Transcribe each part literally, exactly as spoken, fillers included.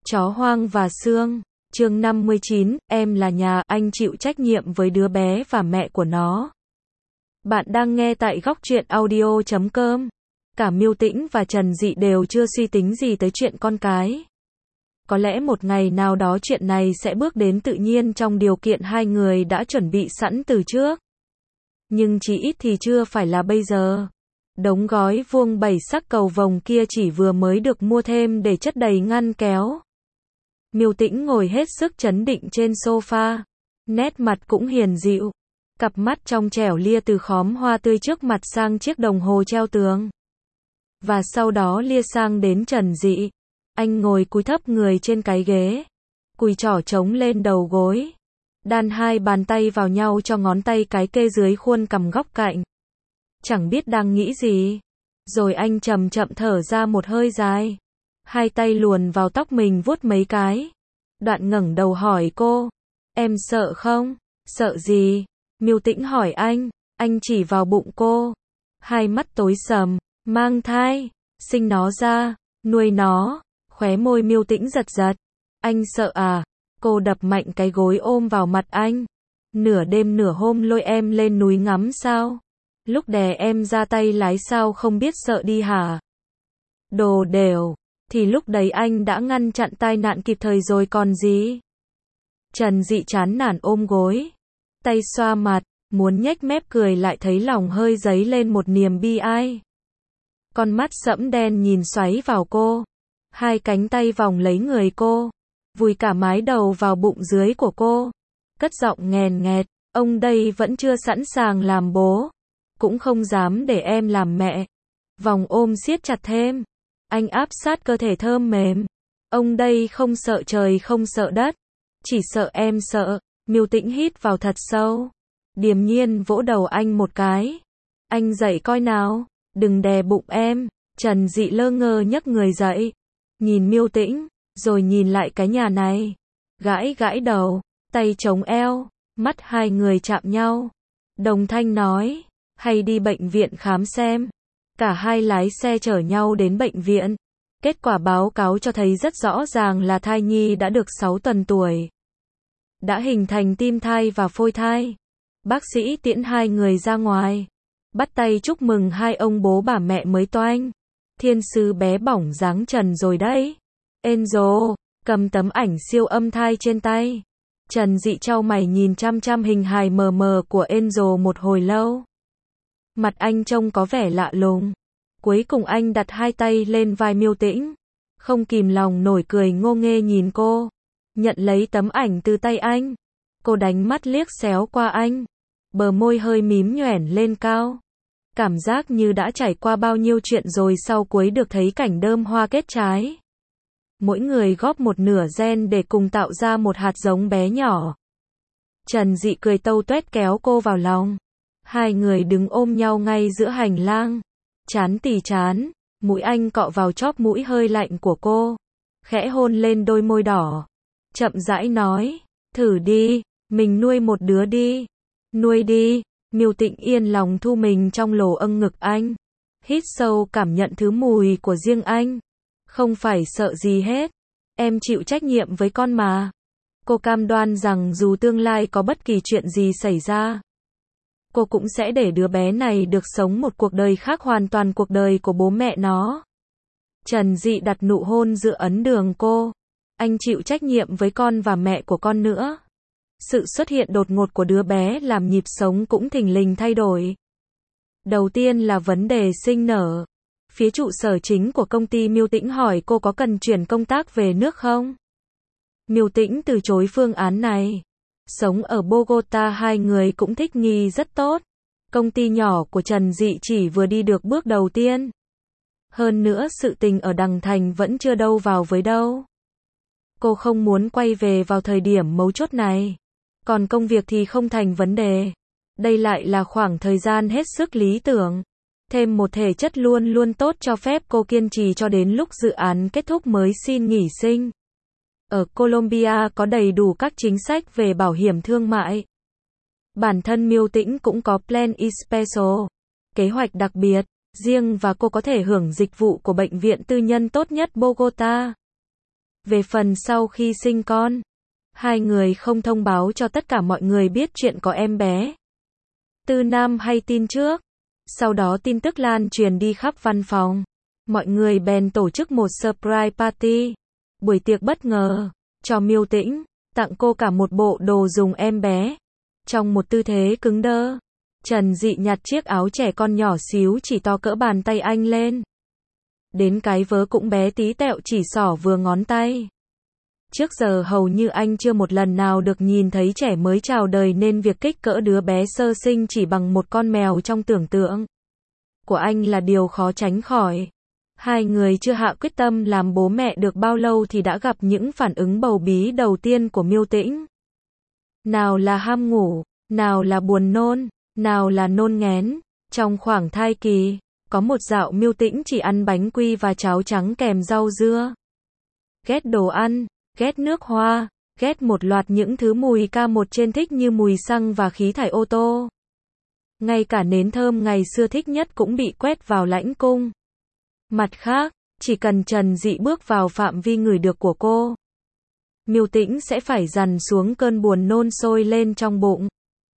Chó hoang và xương. Chương năm mươi chín, em là nhà, anh chịu trách nhiệm với đứa bé và mẹ của nó. Bạn đang nghe tại góc truyện audio chấm com. Cả Miêu Tĩnh và Trần Dị đều chưa suy tính gì tới chuyện con cái. Có lẽ một ngày nào đó chuyện này sẽ bước đến tự nhiên trong điều kiện hai người đã chuẩn bị sẵn từ trước. Nhưng chỉ ít thì chưa phải là bây giờ. Đống gói vuông bảy sắc cầu vồng kia chỉ vừa mới được mua thêm để chất đầy ngăn kéo. Miêu Tĩnh ngồi hết sức trấn định trên sofa, nét mặt cũng hiền dịu, cặp mắt trong trẻo lia từ khóm hoa tươi trước mặt sang chiếc đồng hồ treo tường. Và sau đó lia sang đến Trần Dị. Anh ngồi cúi thấp người trên cái ghế, cùi trỏ chống lên đầu gối, đan hai bàn tay vào nhau cho ngón tay cái kê dưới khuôn cằm góc cạnh. Chẳng biết đang nghĩ gì. Rồi anh chậm chậm thở ra một hơi dài. Hai tay luồn vào tóc mình vuốt mấy cái. Đoạn ngẩng đầu hỏi cô. Em sợ không? Sợ gì? Miêu Tĩnh hỏi anh. Anh chỉ vào bụng cô. Hai mắt tối sầm. Mang thai. Sinh nó ra. Nuôi nó. Khóe môi Miêu Tĩnh giật giật. Anh sợ à? Cô đập mạnh cái gối ôm vào mặt anh. Nửa đêm nửa hôm lôi em lên núi ngắm sao? Lúc đè em ra tay lái sao không biết sợ đi hả? Đồ đều. Thì lúc đấy anh đã ngăn chặn tai nạn kịp thời rồi còn gì? Trần Dị chán nản ôm gối, tay xoa mặt, muốn nhếch mép cười lại thấy lòng hơi dấy lên một niềm bi ai. Con mắt sẫm đen nhìn xoáy vào cô, hai cánh tay vòng lấy người cô, vùi cả mái đầu vào bụng dưới của cô, cất giọng nghèn nghẹt, ông đây vẫn chưa sẵn sàng làm bố, cũng không dám để em làm mẹ. Vòng ôm siết chặt thêm. Anh áp sát cơ thể thơm mềm. Ông đây không sợ trời không sợ đất. Chỉ sợ em sợ. Miêu Tĩnh hít vào thật sâu. Điềm nhiên vỗ đầu anh một cái. Anh dậy coi nào. Đừng đè bụng em. Trần Dị lơ ngơ nhấc người dậy. Nhìn Miêu Tĩnh. Rồi nhìn lại cái nhà này. Gãi gãi đầu. Tay chống eo. Mắt hai người chạm nhau. Đồng thanh nói. Hay đi bệnh viện khám xem. Cả hai lái xe chở nhau đến bệnh viện. Kết quả báo cáo cho thấy rất rõ ràng là thai nhi đã được sáu tuần tuổi. Đã hình thành tim thai và phôi thai. Bác sĩ tiễn hai người ra ngoài. Bắt tay chúc mừng hai ông bố bà mẹ mới toanh. Thiên sứ bé bỏng dáng Trần rồi đấy. Enzo, cầm tấm ảnh siêu âm thai trên tay. Trần Dị chau mày nhìn chăm chăm hình hài mờ mờ của Enzo một hồi lâu. Mặt anh trông có vẻ lạ lùng. Cuối cùng anh đặt hai tay lên vai Miêu Tĩnh. Không kìm lòng nổi cười ngô nghê nhìn cô. Nhận lấy tấm ảnh từ tay anh. Cô đánh mắt liếc xéo qua anh. Bờ môi hơi mím nhoẻn lên cao. Cảm giác như đã trải qua bao nhiêu chuyện rồi sau cuối được thấy cảnh đơm hoa kết trái. Mỗi người góp một nửa gen để cùng tạo ra một hạt giống bé nhỏ. Trần Dị cười tâu tuét kéo cô vào lòng. Hai người đứng ôm nhau ngay giữa hành lang. Chán tì chán, mũi anh cọ vào chóp mũi hơi lạnh của cô. Khẽ hôn lên đôi môi đỏ. Chậm rãi nói, thử đi, mình nuôi một đứa đi. Nuôi đi. Miêu Tĩnh yên lòng thu mình trong lồ âng ngực anh. Hít sâu cảm nhận thứ mùi của riêng anh. Không phải sợ gì hết. Em chịu trách nhiệm với con mà. Cô cam đoan rằng dù tương lai có bất kỳ chuyện gì xảy ra, cô cũng sẽ để đứa bé này được sống một cuộc đời khác hoàn toàn cuộc đời của bố mẹ nó. Trần Dị đặt nụ hôn giữa ấn đường cô. Anh chịu trách nhiệm với con và mẹ của con nữa. Sự xuất hiện đột ngột của đứa bé làm nhịp sống cũng thình lình thay đổi. Đầu tiên là vấn đề sinh nở. Phía trụ sở chính của công ty Miêu Tĩnh hỏi cô có cần chuyển công tác về nước không? Miêu Tĩnh từ chối phương án này. Sống ở Bogota hai người cũng thích nghi rất tốt. Công ty nhỏ của Trần Dị chỉ vừa đi được bước đầu tiên. Hơn nữa sự tình ở Đằng Thành vẫn chưa đâu vào với đâu. Cô không muốn quay về vào thời điểm mấu chốt này. Còn công việc thì không thành vấn đề. Đây lại là khoảng thời gian hết sức lý tưởng. Thêm một thể chất luôn luôn tốt cho phép cô kiên trì cho đến lúc dự án kết thúc mới xin nghỉ sinh. Ở Colombia có đầy đủ các chính sách về bảo hiểm thương mại. Bản thân Miêu Tĩnh cũng có Plan E Special, kế hoạch đặc biệt, riêng và cô có thể hưởng dịch vụ của bệnh viện tư nhân tốt nhất Bogota. Về phần sau khi sinh con, hai người không thông báo cho tất cả mọi người biết chuyện có em bé. Tư Nam hay tin trước. Sau đó tin tức lan truyền đi khắp văn phòng. Mọi người bèn tổ chức một surprise party. Buổi tiệc bất ngờ. Cho Miêu Tĩnh. Tặng cô cả một bộ đồ dùng em bé. Trong một tư thế cứng đơ. Trần Dị nhặt chiếc áo trẻ con nhỏ xíu chỉ to cỡ bàn tay anh lên. Đến cái vớ cũng bé tí tẹo chỉ xỏ vừa ngón tay. Trước giờ hầu như anh chưa một lần nào được nhìn thấy trẻ mới chào đời nên việc kích cỡ đứa bé sơ sinh chỉ bằng một con mèo trong tưởng tượng của anh là điều khó tránh khỏi. Hai người chưa hạ quyết tâm làm bố mẹ được bao lâu thì đã gặp những phản ứng bầu bí đầu tiên của Miêu Tĩnh. Nào là ham ngủ, nào là buồn nôn, nào là nôn nghén. Trong khoảng thai kỳ, có một dạo Miêu Tĩnh chỉ ăn bánh quy và cháo trắng kèm rau dưa. Ghét đồ ăn, ghét nước hoa, ghét một loạt những thứ mùi ca một trên thích như mùi xăng và khí thải ô tô. Ngay cả nến thơm ngày xưa thích nhất cũng bị quét vào lãnh cung. Mặt khác, chỉ cần Trần Dị bước vào phạm vi ngửi được của cô, Miêu Tĩnh sẽ phải dằn xuống cơn buồn nôn sôi lên trong bụng.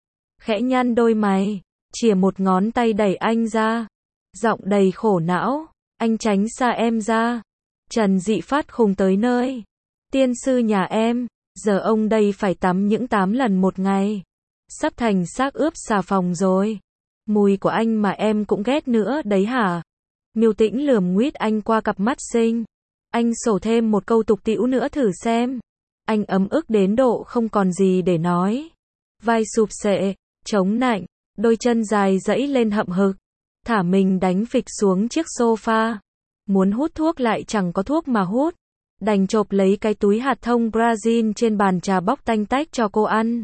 Khẽ nhăn đôi mày, chìa một ngón tay đẩy anh ra. Giọng đầy khổ não, anh tránh xa em ra. Trần Dị phát khùng tới nơi. Tiên sư nhà em, giờ ông đây phải tắm những tám lần một ngày. Sắp thành xác ướp xà phòng rồi. Mùi của anh mà em cũng ghét nữa đấy hả? Miêu Tĩnh lườm nguýt anh qua cặp mắt xinh. Anh sổ thêm một câu tục tĩu nữa thử xem. Anh ấm ức đến độ không còn gì để nói. Vai sụp sệ, chống nạnh, đôi chân dài dẫy lên hậm hực. Thả mình đánh phịch xuống chiếc sofa. Muốn hút thuốc lại chẳng có thuốc mà hút. Đành chộp lấy cái túi hạt thông Brazil trên bàn trà bóc tanh tách cho cô ăn.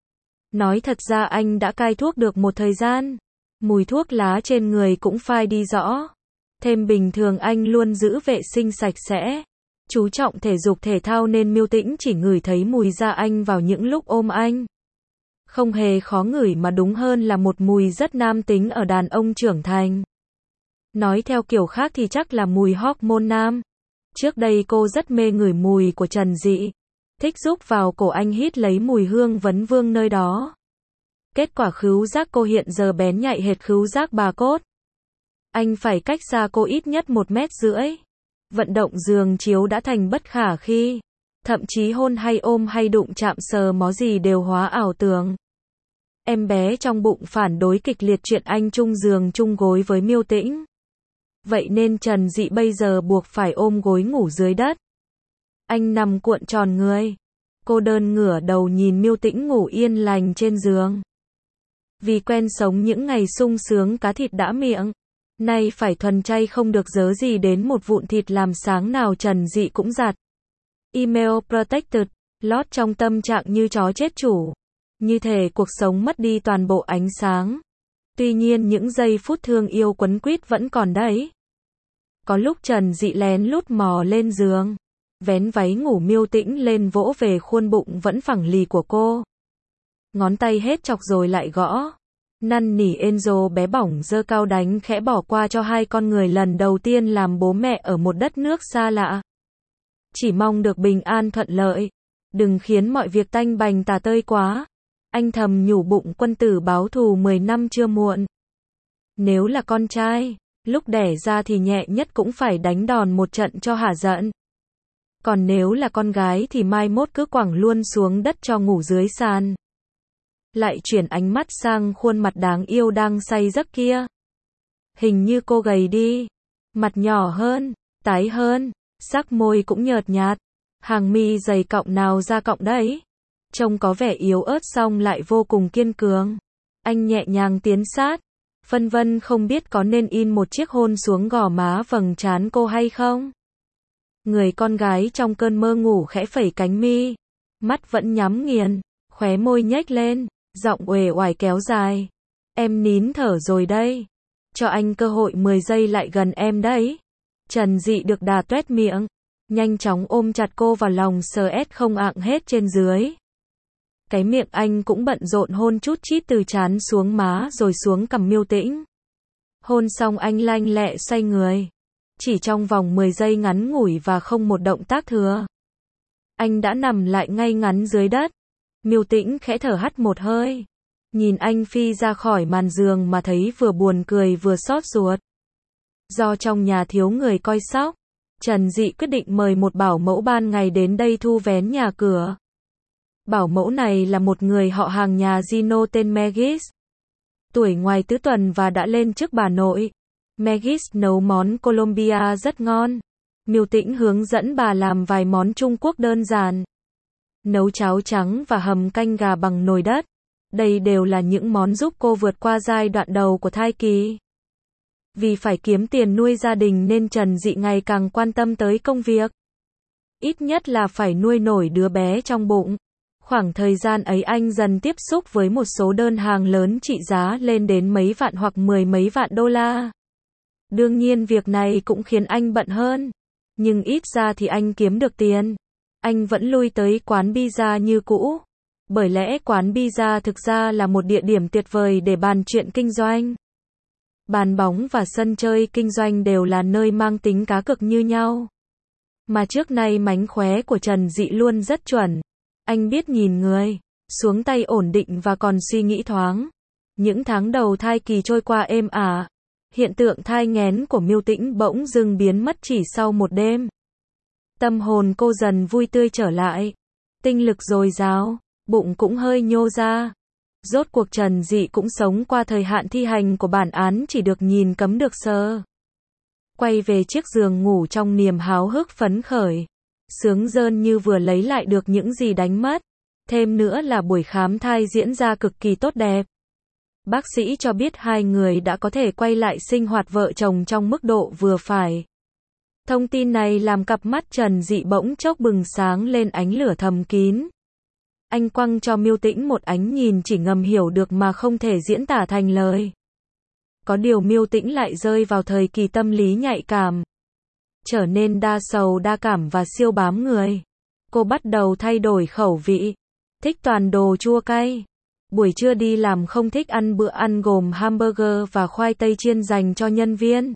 Nói thật ra anh đã cai thuốc được một thời gian. Mùi thuốc lá trên người cũng phai đi rõ. Thêm bình thường anh luôn giữ vệ sinh sạch sẽ. Chú trọng thể dục thể thao nên Miêu Tĩnh chỉ ngửi thấy mùi da anh vào những lúc ôm anh. Không hề khó ngửi mà đúng hơn là một mùi rất nam tính ở đàn ông trưởng thành. Nói theo kiểu khác thì chắc là mùi hormone nam. Trước đây cô rất mê ngửi mùi của Trần Dị. Thích rúc vào cổ anh hít lấy mùi hương vấn vương nơi đó. Kết quả khứu giác cô hiện giờ bén nhạy hệt khứu giác bà cốt. Anh phải cách xa cô ít nhất một mét rưỡi. Vận động giường chiếu đã thành bất khả khi. Thậm chí hôn hay ôm hay đụng chạm sờ mó gì đều hóa ảo tưởng. Em bé trong bụng phản đối kịch liệt chuyện anh chung giường chung gối với Miêu Tĩnh. Vậy nên Trần Dị bây giờ buộc phải ôm gối ngủ dưới đất. Anh nằm cuộn tròn người. Cô đơn ngửa đầu nhìn Miêu Tĩnh ngủ yên lành trên giường. Vì quen sống những ngày sung sướng cá thịt đã miệng. Nay phải thuần chay không được dớ gì đến một vụn thịt làm sáng nào Trần Dị cũng giặt. Email protected, lót trong tâm trạng như chó chết chủ. Như thể cuộc sống mất đi toàn bộ ánh sáng. Tuy nhiên những giây phút thương yêu quấn quýt vẫn còn đấy. Có lúc Trần Dị lén lút mò lên giường. Vén váy ngủ Miêu Tĩnh lên vỗ về khuôn bụng vẫn phẳng lì của cô. Ngón tay hết chọc rồi lại gõ. Năn nỉ Enzo bé bỏng dơ cao đánh khẽ bỏ qua cho hai con người lần đầu tiên làm bố mẹ ở một đất nước xa lạ. Chỉ mong được bình an thuận lợi. Đừng khiến mọi việc tanh bành tà tơi quá. Anh thầm nhủ bụng quân tử báo thù mười năm chưa muộn. Nếu là con trai, lúc đẻ ra thì nhẹ nhất cũng phải đánh đòn một trận cho hả giận. Còn nếu là con gái thì mai mốt cứ quẳng luôn xuống đất cho ngủ dưới sàn. Lại chuyển ánh mắt sang khuôn mặt đáng yêu đang say giấc kia. Hình như cô gầy đi. Mặt nhỏ hơn, tái hơn, sắc môi cũng nhợt nhạt. Hàng mi dày cọng nào ra cọng đấy. Trông có vẻ yếu ớt song lại vô cùng kiên cường. Anh nhẹ nhàng tiến sát. Phân vân không biết có nên in một chiếc hôn xuống gò má vầng trán cô hay không. Người con gái trong cơn mơ ngủ khẽ phẩy cánh mi. Mắt vẫn nhắm nghiền, khóe môi nhếch lên, giọng uể oải kéo dài. Em nín thở rồi đây. Cho anh cơ hội mười giây lại gần em đấy. Trần Dị được đà tuét miệng. Nhanh chóng ôm chặt cô vào lòng sờ ét không ạng hết trên dưới. Cái miệng anh cũng bận rộn hôn chút chít từ trán xuống má rồi xuống cằm Miêu Tĩnh. Hôn xong anh lanh lẹ xoay người. Chỉ trong vòng mười giây ngắn ngủi và không một động tác thừa. Anh đã nằm lại ngay ngắn dưới đất. Miêu Tĩnh khẽ thở hắt một hơi. Nhìn anh phi ra khỏi màn giường mà thấy vừa buồn cười vừa xót ruột. Do trong nhà thiếu người coi sóc, Trần Dị quyết định mời một bảo mẫu ban ngày đến đây thu vén nhà cửa. Bảo mẫu này là một người họ hàng nhà Gino tên Megis. Tuổi ngoài tứ tuần và đã lên chức bà nội. Megis nấu món Colombia rất ngon. Miêu Tĩnh hướng dẫn bà làm vài món Trung Quốc đơn giản. Nấu cháo trắng và hầm canh gà bằng nồi đất. Đây đều là những món giúp cô vượt qua giai đoạn đầu của thai kỳ. Vì phải kiếm tiền nuôi gia đình nên Trần Dị ngày càng quan tâm tới công việc. Ít nhất là phải nuôi nổi đứa bé trong bụng. Khoảng thời gian ấy anh dần tiếp xúc với một số đơn hàng lớn trị giá lên đến mấy vạn hoặc mười mấy vạn đô la. Đương nhiên việc này cũng khiến anh bận hơn. Nhưng ít ra thì anh kiếm được tiền. Anh vẫn lui tới quán pizza như cũ. Bởi lẽ quán pizza thực ra là một địa điểm tuyệt vời để bàn chuyện kinh doanh. Bàn bóng và sân chơi kinh doanh đều là nơi mang tính cá cược như nhau. Mà trước nay mánh khóe của Trần Dị luôn rất chuẩn. Anh biết nhìn người, xuống tay ổn định và còn suy nghĩ thoáng. Những tháng đầu thai kỳ trôi qua êm ả. Hiện tượng thai nghén của Miêu Tĩnh bỗng dưng biến mất chỉ sau một đêm. Tâm hồn cô dần vui tươi trở lại. Tinh lực dồi dào, bụng cũng hơi nhô ra. Rốt cuộc Trần Dị cũng sống qua thời hạn thi hành của bản án chỉ được nhìn cấm được sờ. Quay về chiếc giường ngủ trong niềm háo hức phấn khởi. Sướng rơn như vừa lấy lại được những gì đánh mất. Thêm nữa là buổi khám thai diễn ra cực kỳ tốt đẹp. Bác sĩ cho biết hai người đã có thể quay lại sinh hoạt vợ chồng trong mức độ vừa phải. Thông tin này làm cặp mắt Trần Dị bỗng chốc bừng sáng lên ánh lửa thầm kín. Anh quăng cho Miêu Tĩnh một ánh nhìn chỉ ngầm hiểu được mà không thể diễn tả thành lời. Có điều Miêu Tĩnh lại rơi vào thời kỳ tâm lý nhạy cảm. Trở nên đa sầu đa cảm và siêu bám người. Cô bắt đầu thay đổi khẩu vị. Thích toàn đồ chua cay. Buổi trưa đi làm không thích ăn bữa ăn gồm hamburger và khoai tây chiên dành cho nhân viên.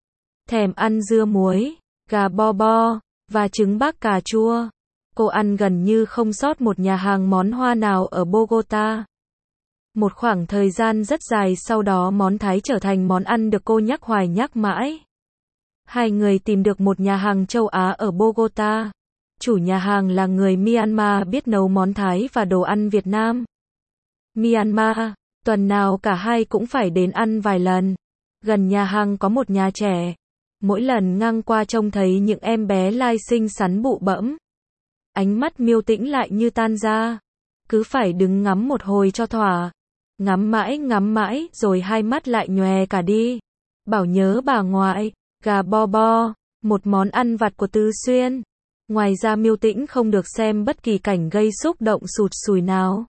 Thèm ăn dưa muối, gà bo bo, và trứng bác cà chua. Cô ăn gần như không sót một nhà hàng món Hoa nào ở Bogota. Một khoảng thời gian rất dài sau đó món Thái trở thành món ăn được cô nhắc hoài nhắc mãi. Hai người tìm được một nhà hàng châu Á ở Bogota. Chủ nhà hàng là người Myanmar biết nấu món Thái và đồ ăn Việt Nam. Myanmar, tuần nào cả hai cũng phải đến ăn vài lần. Gần nhà hàng có một nhà trẻ. Mỗi lần ngang qua trông thấy những em bé lai xinh xắn bụ bẫm. Ánh mắt Miêu Tĩnh lại như tan ra. Cứ phải đứng ngắm một hồi cho thỏa. Ngắm mãi ngắm mãi rồi hai mắt lại nhòe cả đi. Bảo nhớ bà ngoại, gà bo bo, một món ăn vặt của Tứ Xuyên. Ngoài ra Miêu Tĩnh không được xem bất kỳ cảnh gây xúc động sụt sùi nào.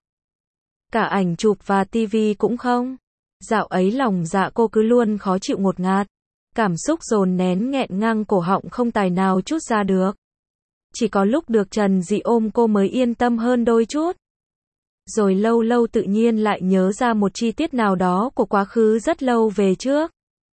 Cả ảnh chụp và tivi cũng không. Dạo ấy lòng dạ cô cứ luôn khó chịu ngột ngạt. Cảm xúc dồn nén nghẹn ngang cổ họng không tài nào trút ra được. Chỉ có lúc được Trần Dị ôm cô mới yên tâm hơn đôi chút. Rồi lâu lâu tự nhiên lại nhớ ra một chi tiết nào đó của quá khứ rất lâu về trước.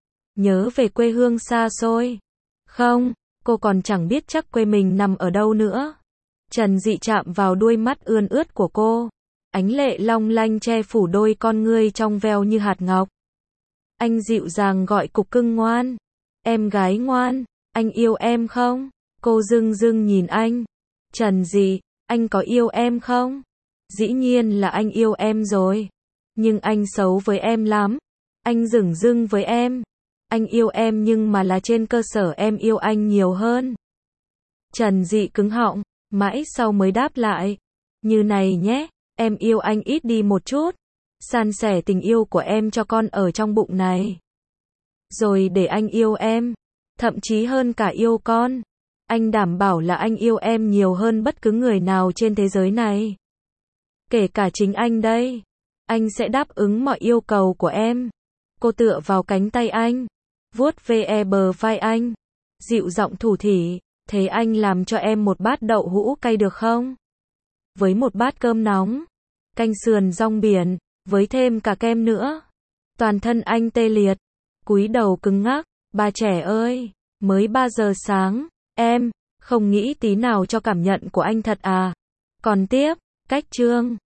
Nhớ về quê hương xa xôi. Không, cô còn chẳng biết chắc quê mình nằm ở đâu nữa. Trần Dị chạm vào đuôi mắt ươn ướt của cô. Ánh lệ long lanh che phủ đôi con ngươi trong veo như hạt ngọc. Anh dịu dàng gọi cục cưng ngoan. Em gái ngoan, anh yêu em không? Cô dưng dưng nhìn anh. Trần Dị, anh có yêu em không? Dĩ nhiên là anh yêu em rồi. Nhưng anh xấu với em lắm. Anh dửng dưng với em. Anh yêu em nhưng mà là trên cơ sở em yêu anh nhiều hơn. Trần Dị cứng họng, mãi sau mới đáp lại. Như này nhé, em yêu anh ít đi một chút. San sẻ tình yêu của em cho con ở trong bụng này. Rồi để anh yêu em. Thậm chí hơn cả yêu con. Anh đảm bảo là anh yêu em nhiều hơn bất cứ người nào trên thế giới này. Kể cả chính anh đây. Anh sẽ đáp ứng mọi yêu cầu của em. Cô tựa vào cánh tay anh. Vuốt ve bờ vai anh. Dịu giọng thủ thỉ. Thế anh làm cho em một bát đậu hũ cay được không? Với một bát cơm nóng. Canh sườn rong biển. Với thêm cả kem nữa. Toàn thân anh tê liệt. Cúi đầu cứng ngắc. Bà trẻ ơi. Mới ba giờ sáng. Em. Không nghĩ tí nào cho cảm nhận của anh thật à. Còn tiếp, cách chương